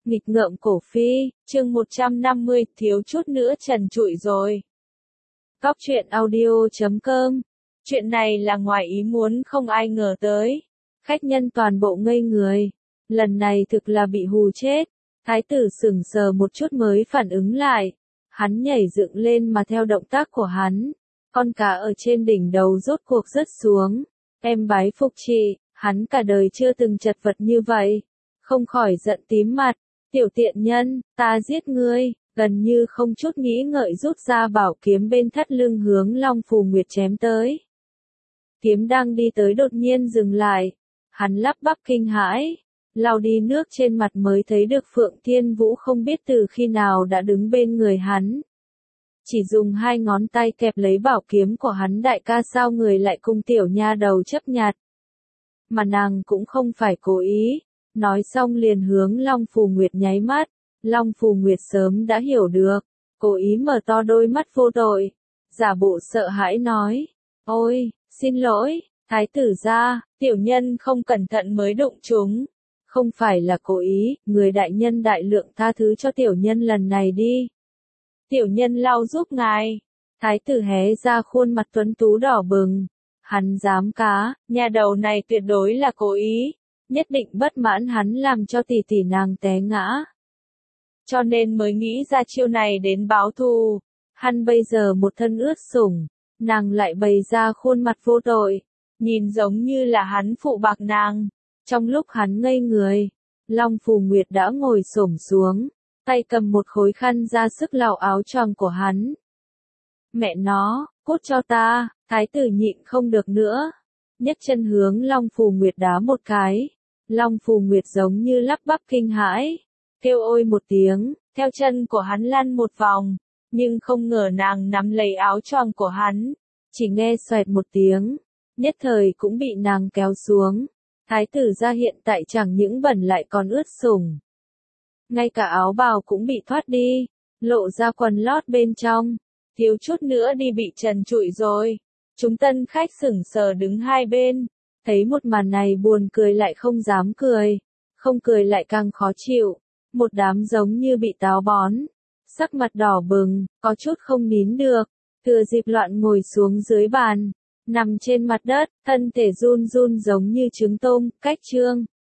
Nghịch ngợm cổ phi, chương 150, thiếu chút nữa trần trụi rồi. Góc truyện audio.com. Chuyện này là ngoài ý muốn không ai ngờ tới. Khách nhân toàn bộ ngây người. Lần này thực là bị hù chết. Thái tử sững sờ một chút mới phản ứng lại. Hắn nhảy dựng lên mà theo động tác của hắn. Con cá ở trên đỉnh đầu rốt cuộc rớt xuống. Em bái phục chị, hắn cả đời chưa từng chật vật như vậy. Không khỏi giận tím mặt. Tiểu tiện nhân, ta giết ngươi, gần như không chút nghĩ ngợi rút ra bảo kiếm bên thắt lưng hướng Long Phù Nguyệt chém tới. Kiếm đang đi tới đột nhiên dừng lại, hắn lắp bắp kinh hãi, lau đi nước trên mặt mới thấy được Phượng Thiên Vũ không biết từ khi nào đã đứng bên người hắn. Chỉ dùng hai ngón tay kẹp lấy bảo kiếm của hắn, đại ca sao người lại cùng tiểu nha đầu chấp nhặt. Mà nàng cũng không phải cố ý. Nói xong liền hướng Long Phù Nguyệt nháy mắt, Long Phù Nguyệt sớm đã hiểu được, cố ý mở to đôi mắt vô tội, giả bộ sợ hãi nói, ôi, xin lỗi, thái tử gia, tiểu nhân không cẩn thận mới đụng chúng, không phải là cố ý, người đại nhân đại lượng tha thứ cho tiểu nhân lần này đi. Tiểu nhân lau giúp ngài, thái tử hé ra khuôn mặt tuấn tú đỏ bừng, hắn dám cá, nhà đầu này tuyệt đối là cố ý. Nhất định bất mãn hắn làm cho tỷ tỷ nàng té ngã. Cho nên mới nghĩ ra chiêu này đến báo thù. Hắn bây giờ một thân ướt sũng, nàng lại bày ra khuôn mặt vô tội, nhìn giống như là hắn phụ bạc nàng. Trong lúc hắn ngây người, Long Phù Nguyệt đã ngồi xổm xuống, tay cầm một khối khăn ra sức lau áo choàng của hắn. Mẹ nó, cút cho ta, thái tử nhịn không được nữa. Nhấc chân hướng Long Phù Nguyệt đá một cái. Long Phù Nguyệt giống như lắp bắp kinh hãi, kêu ôi một tiếng, theo chân của hắn lăn một vòng, nhưng không ngờ nàng nắm lấy áo choàng của hắn, chỉ nghe xoẹt một tiếng, nhất thời cũng bị nàng kéo xuống. Thái tử gia hiện tại chẳng những bẩn lại còn ướt sũng, ngay cả áo bào cũng bị thoát đi, lộ ra quần lót bên trong, thiếu chút nữa đi bị trần trụi rồi. Chúng tân khách sững sờ đứng hai bên. Thấy một màn này buồn cười lại không dám cười, không cười lại càng khó chịu, một đám giống như bị táo bón, sắc mặt đỏ bừng, có chút không nín được, thừa dịp loạn ngồi xuống dưới bàn, nằm trên mặt đất, thân thể run run giống như trứng tôm, cách chương.